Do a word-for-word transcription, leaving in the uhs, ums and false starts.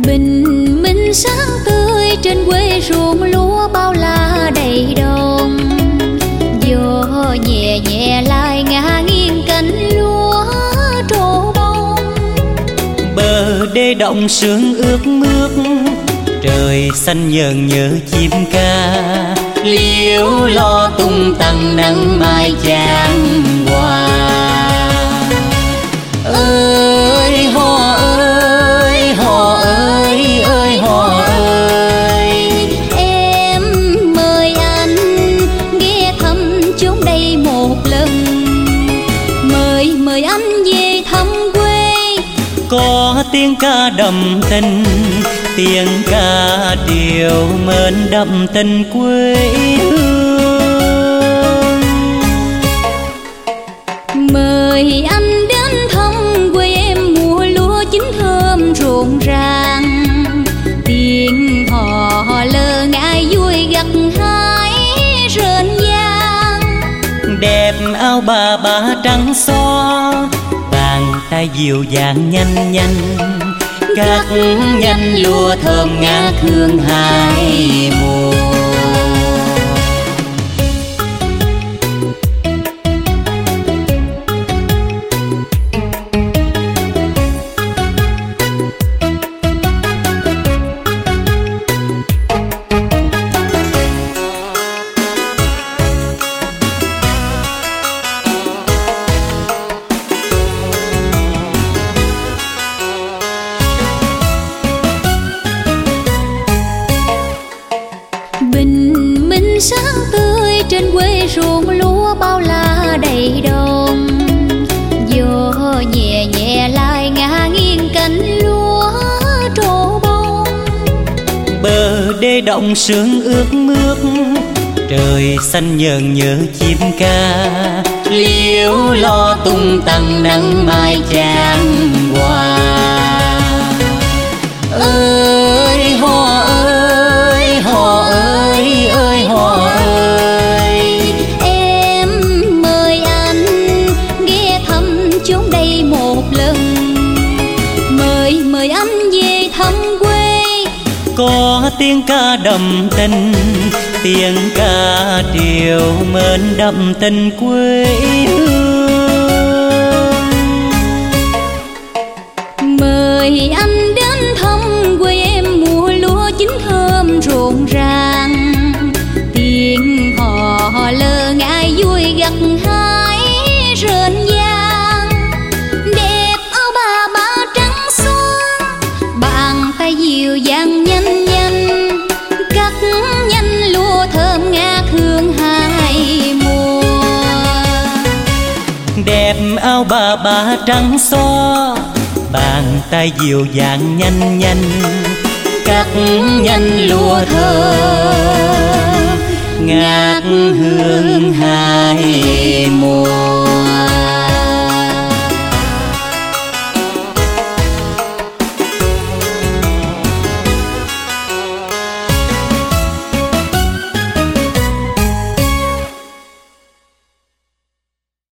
Bình minh sáng tươi trên quê ruộng lúa bao la đầy đồng. Gió nhẹ nhẹ lại ngả nghiêng cánh lúa trổ bông. Bờ đê động sương ướt mướt, trời xanh nhờn nhớ chim ca. Liễu lo tung tăng nắng mai chan hòa. Ơi hò ơi, hò ơi, ơi hò ơi. Em mời anh ghé thăm chốn đây một lần. Mời mời anh về thăm quê. Có tiếng ca đậm tình, tiếng ca điều mến đậm tình quê hương. Mời anh đến thăm quê em mùa lúa chín thơm rộn ràng. Tiếng hò hò lơ ngại vui gặt hái rền vang. Đẹp áo bà bà trắng xóa, bàn tay dịu dàng nhanh nhanh. Các nhánh lúa thơm ngát hương hai mùa. Bình minh sáng tươi trên quê ruộng lúa bao la đầy đồng. Gió nhẹ nhẹ lại ngả nghiêng cánh lúa trổ bông. Bờ đê động sương ướt mướt, trời xanh nhờn nhớ chim ca. Liễu lo tung tăng nắng mai chan hòa. Ơi hò ơi, hò ơi, ơi hò ơi. Em mời anh ghé thăm chốn đây một lần. Mời mời anh về thăm quê. Có tiếng ca đậm tình, tiếng ca điều mến đậm tình quê hương. Mời anh đến thăm quê em mùa lúa chín thơm rộn ràng. Tiếng hò hò lơ ngại vui gặt hái rền vang. Đẹp áo bà ba trắng xóa, bàn tay dịu dàng nhanh nhanh. Cắt nhanh lúa thơm ngát hương hai mùa. Đẹp áo bà ba trắng xóa, bàn tay dịu dàng nhanh nhanh. Cắt nhanh lúa thơm ngát hương hai mùa.